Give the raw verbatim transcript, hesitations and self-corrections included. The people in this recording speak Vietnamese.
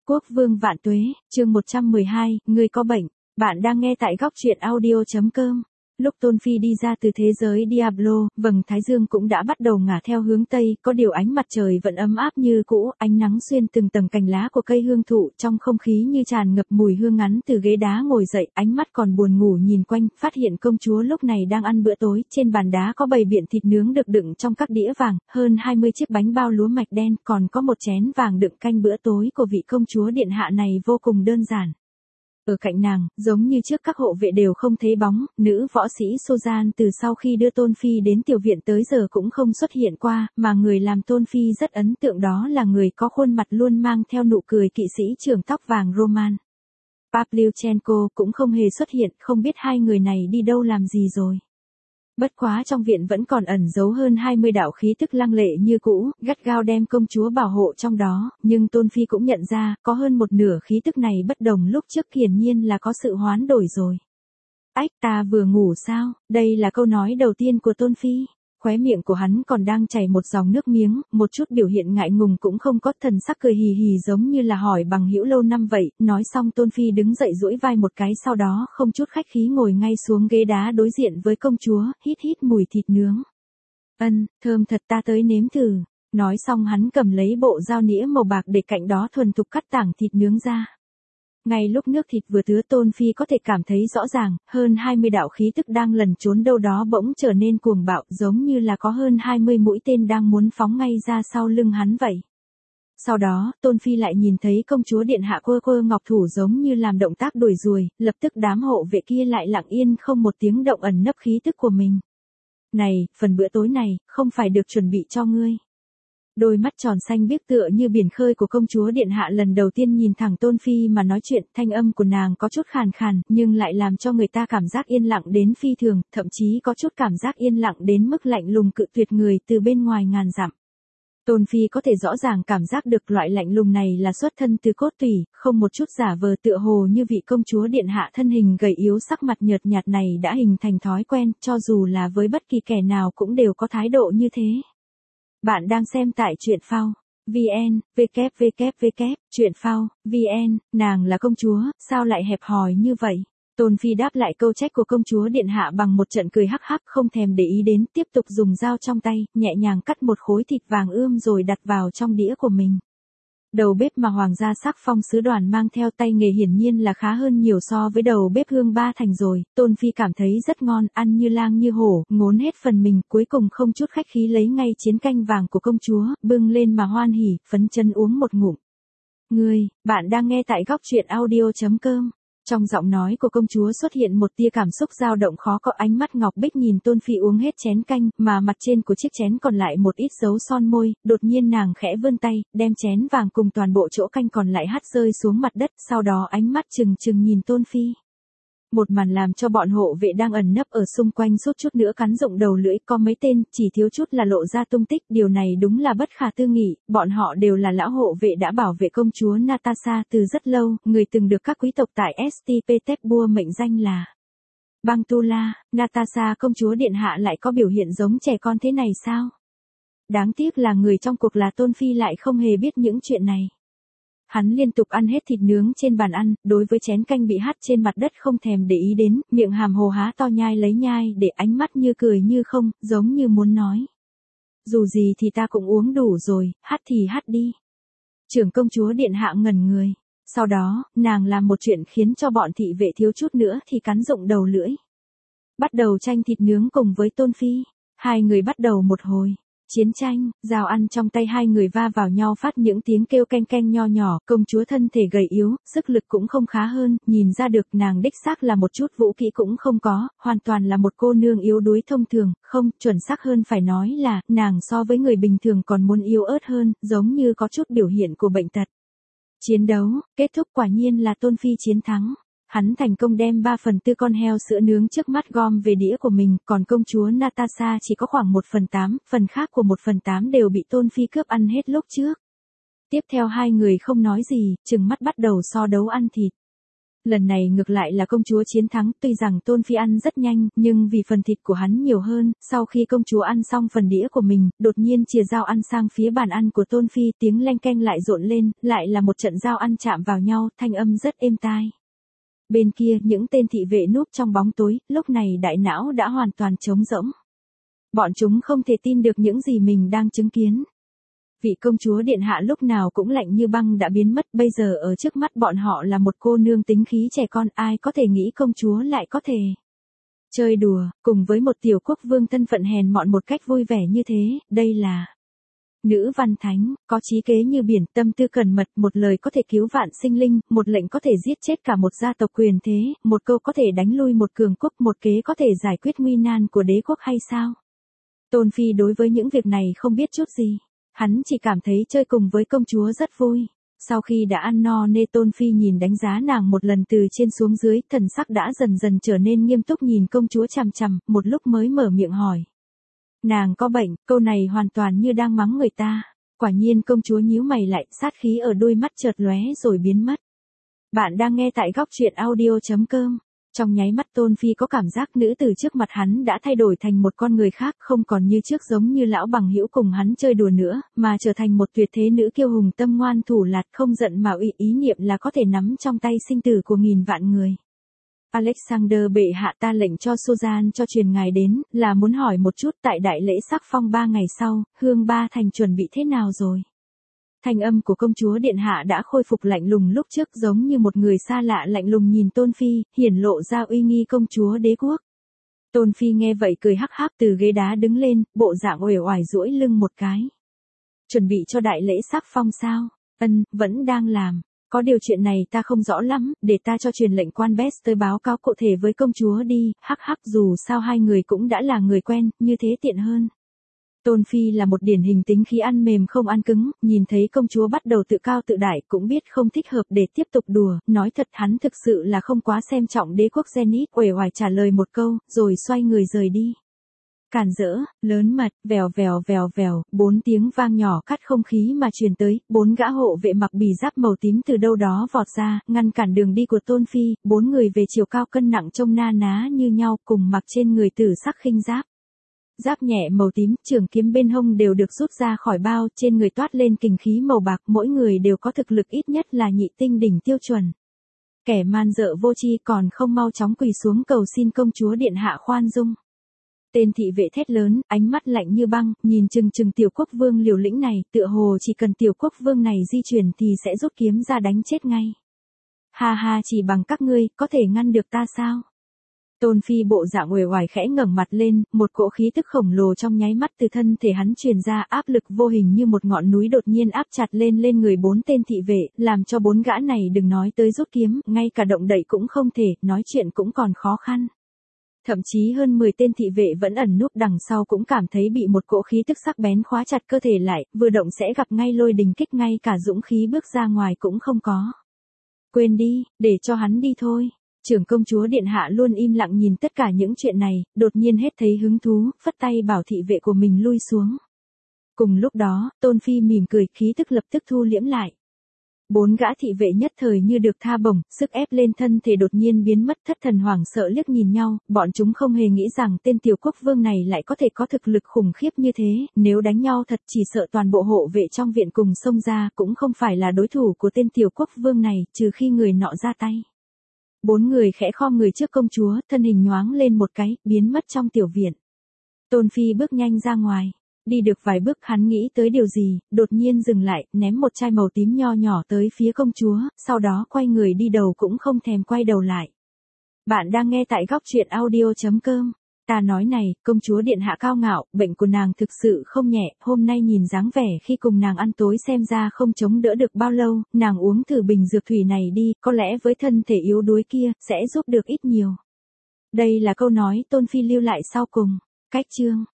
Quốc vương vạn tuế, chương một trăm mười hai, ngươi có bệnh. Bạn đang nghe tại góc truyện audio chấm com. Lúc Tôn Phi đi ra từ thế giới Diablo, vầng thái dương cũng đã bắt đầu ngả theo hướng Tây, có điều ánh mặt trời vẫn ấm áp như cũ, ánh nắng xuyên từng tầng cành lá của cây hương thụ, trong không khí như tràn ngập mùi hương ngắn từ ghế đá ngồi dậy, ánh mắt còn buồn ngủ nhìn quanh, phát hiện công chúa lúc này đang ăn bữa tối, trên bàn đá có bày biện thịt nướng được đựng trong các đĩa vàng, hơn hai mươi chiếc bánh bao lúa mạch đen, còn có một chén vàng đựng canh bữa tối của vị công chúa điện hạ này vô cùng đơn giản. Ở cạnh nàng, giống như trước các hộ vệ đều không thấy bóng, nữ võ sĩ Susan từ sau khi đưa Tôn Phi đến tiểu viện tới giờ cũng không xuất hiện qua, mà người làm Tôn Phi rất ấn tượng đó là người có khuôn mặt luôn mang theo nụ cười kỵ sĩ trưởng tóc vàng Roman. Pavlyuchenko cũng không hề xuất hiện, không biết hai người này đi đâu làm gì rồi. Bất quá trong viện vẫn còn ẩn giấu hơn hai mươi đạo khí tức lăng lệ như cũ, gắt gao đem công chúa bảo hộ trong đó, nhưng Tôn Phi cũng nhận ra, có hơn một nửa khí tức này bất đồng lúc trước, hiển nhiên là có sự hoán đổi rồi. Ách, ta vừa ngủ sao? Đây là câu nói đầu tiên của Tôn Phi. Khóe miệng của hắn còn đang chảy một dòng nước miếng, một chút biểu hiện ngại ngùng cũng không có, thần sắc cười hì hì giống như là hỏi bằng hữu lâu năm vậy. Nói xong Tôn Phi đứng dậy duỗi vai một cái, sau đó không chút khách khí ngồi ngay xuống ghế đá đối diện với công chúa, hít hít mùi thịt nướng. Ân, thơm thật, ta tới nếm thử. Nói xong hắn cầm lấy bộ dao nĩa màu bạc để cạnh đó thuần thục cắt tảng thịt nướng ra. Ngay lúc nước thịt vừa tứa, Tôn Phi có thể cảm thấy rõ ràng, hơn hai mươi đạo khí tức đang lẩn trốn đâu đó bỗng trở nên cuồng bạo, giống như là có hơn hai mươi mũi tên đang muốn phóng ngay ra sau lưng hắn vậy. Sau đó, Tôn Phi lại nhìn thấy công chúa điện hạ quơ quơ ngọc thủ giống như làm động tác đuổi ruồi, lập tức đám hộ vệ kia lại lặng yên không một tiếng động ẩn nấp khí tức của mình. Này, phần bữa tối này, không phải được chuẩn bị cho ngươi. Đôi mắt tròn xanh biếc tựa như biển khơi của công chúa điện hạ lần đầu tiên nhìn thẳng Tôn Phi mà nói chuyện, thanh âm của nàng có chút khàn khàn, nhưng lại làm cho người ta cảm giác yên lặng đến phi thường, thậm chí có chút cảm giác yên lặng đến mức lạnh lùng cự tuyệt người từ bên ngoài ngàn dặm. Tôn Phi có thể rõ ràng cảm giác được loại lạnh lùng này là xuất thân từ cốt tủy, không một chút giả vờ, tựa hồ như vị công chúa điện hạ thân hình gầy yếu sắc mặt nhợt nhạt này đã hình thành thói quen, cho dù là với bất kỳ kẻ nào cũng đều có thái độ như thế. Bạn đang xem tại truyện phao vn, www, truyện phao vn, nàng là công chúa, sao lại hẹp hòi như vậy? Tôn Phi đáp lại câu trách của công chúa điện hạ bằng một trận cười hắc hắc, không thèm để ý đến, tiếp tục dùng dao trong tay, nhẹ nhàng cắt một khối thịt vàng ươm rồi đặt vào trong đĩa của mình. Đầu bếp mà hoàng gia sắc phong sứ đoàn mang theo, tay nghề hiển nhiên là khá hơn nhiều so với đầu bếp Hương Ba Thành rồi, Tôn Phi cảm thấy rất ngon, ăn như lang như hổ, ngốn hết phần mình, cuối cùng không chút khách khí lấy ngay chén canh vàng của công chúa, bưng lên mà hoan hỉ, phấn chân uống một ngụm. Ngươi, bạn đang nghe tại góc truyện audio chấm com. Trong giọng nói của công chúa xuất hiện một tia cảm xúc dao động khó có, ánh mắt ngọc bích nhìn Tôn Phi uống hết chén canh, mà mặt trên của chiếc chén còn lại một ít dấu son môi, đột nhiên nàng khẽ vươn tay, đem chén vàng cùng toàn bộ chỗ canh còn lại hắt rơi xuống mặt đất, sau đó ánh mắt trừng trừng nhìn Tôn Phi. Một màn làm cho bọn hộ vệ đang ẩn nấp ở xung quanh suốt chút nữa cắn rụng đầu lưỡi, có mấy tên, chỉ thiếu chút là lộ ra tung tích, điều này đúng là bất khả tư nghị, bọn họ đều là lão hộ vệ đã bảo vệ công chúa Natasha từ rất lâu, người từng được các quý tộc tại Saint Petersburg mệnh danh là Bangtula. Natasha công chúa điện hạ lại có biểu hiện giống trẻ con thế này sao? Đáng tiếc là người trong cuộc là Tôn Phi lại không hề biết những chuyện này. Hắn liên tục ăn hết thịt nướng trên bàn ăn, đối với chén canh bị hắt trên mặt đất không thèm để ý đến, miệng hàm hồ há to nhai lấy nhai để, ánh mắt như cười như không, giống như muốn nói. Dù gì thì ta cũng uống đủ rồi, hắt thì hắt đi. Trưởng công chúa điện hạ ngẩn người. Sau đó, nàng làm một chuyện khiến cho bọn thị vệ thiếu chút nữa thì cắn rụng đầu lưỡi. Bắt đầu tranh thịt nướng cùng với Tôn Phi. Hai người bắt đầu một hồi chiến tranh, dao ăn trong tay hai người va vào nhau phát những tiếng kêu keng keng nho nhỏ, công chúa thân thể gầy yếu, sức lực cũng không khá hơn, nhìn ra được nàng đích xác là một chút vũ kỹ cũng không có, hoàn toàn là một cô nương yếu đuối thông thường, không, chuẩn xác hơn phải nói là, nàng so với người bình thường còn muốn yếu ớt hơn, giống như có chút biểu hiện của bệnh tật. Chiến đấu, kết thúc quả nhiên là Tôn Phi chiến thắng. Hắn thành công đem ba phần tư con heo sữa nướng trước mắt gom về đĩa của mình, còn công chúa Natasha chỉ có khoảng một phần tám, phần khác của một phần tám đều bị Tôn Phi cướp ăn hết lúc trước. Tiếp theo hai người không nói gì, chừng mắt bắt đầu so đấu ăn thịt. Lần này ngược lại là công chúa chiến thắng, tuy rằng Tôn Phi ăn rất nhanh, nhưng vì phần thịt của hắn nhiều hơn, sau khi công chúa ăn xong phần đĩa của mình, đột nhiên chìa dao ăn sang phía bàn ăn của Tôn Phi, tiếng leng keng lại rộn lên, lại là một trận dao ăn chạm vào nhau, thanh âm rất êm tai. Bên kia, những tên thị vệ núp trong bóng tối, lúc này đại não đã hoàn toàn trống rỗng. Bọn chúng không thể tin được những gì mình đang chứng kiến. Vị công chúa điện hạ lúc nào cũng lạnh như băng đã biến mất, bây giờ ở trước mắt bọn họ là một cô nương tính khí trẻ con, ai có thể nghĩ công chúa lại có thể chơi đùa, cùng với một tiểu quốc vương thân phận hèn mọn một cách vui vẻ như thế, đây là nữ văn thánh, có trí kế như biển, tâm tư cẩn mật, một lời có thể cứu vạn sinh linh, một lệnh có thể giết chết cả một gia tộc quyền thế, một câu có thể đánh lui một cường quốc, một kế có thể giải quyết nguy nan của đế quốc hay sao? Tôn Phi đối với những việc này không biết chút gì. Hắn chỉ cảm thấy chơi cùng với công chúa rất vui. Sau khi đã ăn no nê, Tôn Phi nhìn đánh giá nàng một lần từ trên xuống dưới, thần sắc đã dần dần trở nên nghiêm túc nhìn công chúa chằm chằm, một lúc mới mở miệng hỏi. Nàng có bệnh, câu này hoàn toàn như đang mắng người ta. Quả nhiên công chúa nhíu mày lại, sát khí ở đôi mắt chợt lóe rồi biến mất. Bạn đang nghe tại góc truyện audio chấm com. Trong nháy mắt Tôn Phi có cảm giác nữ từ trước mặt hắn đã thay đổi thành một con người khác, không còn như trước giống như lão bằng hữu cùng hắn chơi đùa nữa, mà trở thành một tuyệt thế nữ kiêu hùng tâm ngoan thủ lạt, không giận mà uy, ý niệm là có thể nắm trong tay sinh tử của nghìn vạn người. Alexander bệ hạ, ta lệnh cho Susan cho truyền ngài đến, là muốn hỏi một chút tại đại lễ sắc phong ba ngày sau, Hương Ba Thành chuẩn bị thế nào rồi? Thanh âm của công chúa điện hạ đã khôi phục lạnh lùng lúc trước, giống như một người xa lạ lạnh lùng nhìn Tôn Phi, hiển lộ ra uy nghi công chúa đế quốc. Tôn Phi nghe vậy cười hắc hắc từ ghế đá đứng lên, bộ dạng uể oải duỗi lưng một cái. Chuẩn bị cho đại lễ sắc phong sao? Ân, vẫn đang làm. Có điều chuyện này ta không rõ lắm, để ta cho truyền lệnh quan Bess tới báo cáo cụ thể với công chúa đi, hắc hắc, dù sao hai người cũng đã là người quen, như thế tiện hơn. Tôn Phi là một điển hình tính khí ăn mềm không ăn cứng, nhìn thấy công chúa bắt đầu tự cao tự đại cũng biết không thích hợp để tiếp tục đùa, nói thật hắn thực sự là không quá xem trọng đế quốc Zenith, uể oải trả lời một câu, rồi xoay người rời đi. Càn rỡ, lớn mật, vèo vèo vèo vèo, bốn tiếng vang nhỏ cắt không khí mà truyền tới, bốn gã hộ vệ mặc bì giáp màu tím từ đâu đó vọt ra, ngăn cản đường đi của Tôn Phi, bốn người về chiều cao cân nặng trông na ná như nhau, cùng mặc trên người tử sắc khinh giáp. Giáp nhẹ màu tím, trường kiếm bên hông đều được rút ra khỏi bao, trên người toát lên kình khí màu bạc, mỗi người đều có thực lực ít nhất là nhị tinh đỉnh tiêu chuẩn. Kẻ man dợ vô tri còn không mau chóng quỳ xuống cầu xin công chúa điện hạ khoan dung. Tên thị vệ thét lớn, ánh mắt lạnh như băng, nhìn chừng chừng tiểu quốc vương liều lĩnh này, tựa hồ chỉ cần tiểu quốc vương này di chuyển thì sẽ rút kiếm ra đánh chết ngay. Ha ha, chỉ bằng các ngươi, có thể ngăn được ta sao? Tôn Phi bộ dạng uể oải khẽ ngẩng mặt lên, một cỗ khí tức khổng lồ trong nháy mắt từ thân thể hắn truyền ra, áp lực vô hình như một ngọn núi đột nhiên áp chặt lên lên người bốn tên thị vệ, làm cho bốn gã này đừng nói tới rút kiếm, ngay cả động đậy cũng không thể, nói chuyện cũng còn khó khăn. Thậm chí hơn mười tên thị vệ vẫn ẩn núp đằng sau cũng cảm thấy bị một cỗ khí tức sắc bén khóa chặt cơ thể lại, vừa động sẽ gặp ngay lôi đình kích, ngay cả dũng khí bước ra ngoài cũng không có. Quên đi, để cho hắn đi thôi. Trưởng công chúa điện hạ luôn im lặng nhìn tất cả những chuyện này, đột nhiên hết thấy hứng thú, phất tay bảo thị vệ của mình lui xuống. Cùng lúc đó, Tôn Phi mỉm cười, khí tức lập tức thu liễm lại. Bốn gã thị vệ nhất thời như được tha bổng, sức ép lên thân thể đột nhiên biến mất, thất thần hoảng sợ liếc nhìn nhau, bọn chúng không hề nghĩ rằng tên tiểu quốc vương này lại có thể có thực lực khủng khiếp như thế, nếu đánh nhau thật chỉ sợ toàn bộ hộ vệ trong viện cùng xông ra cũng không phải là đối thủ của tên tiểu quốc vương này, trừ khi người nọ ra tay. Bốn người khẽ khom người trước công chúa, thân hình nhoáng lên một cái, biến mất trong tiểu viện. Tôn Phi bước nhanh ra ngoài. Đi được vài bước hắn nghĩ tới điều gì, đột nhiên dừng lại, ném một chai màu tím nho nhỏ tới phía công chúa, sau đó quay người đi đầu cũng không thèm quay đầu lại. Bạn đang nghe tại góc truyện audio chấm com. Ta nói này, công chúa điện hạ cao ngạo, bệnh của nàng thực sự không nhẹ, hôm nay nhìn dáng vẻ khi cùng nàng ăn tối xem ra không chống đỡ được bao lâu, nàng uống thử bình dược thủy này đi, có lẽ với thân thể yếu đuối kia, sẽ giúp được ít nhiều. Đây là câu nói Tôn Phi lưu lại sau cùng. Cách chương.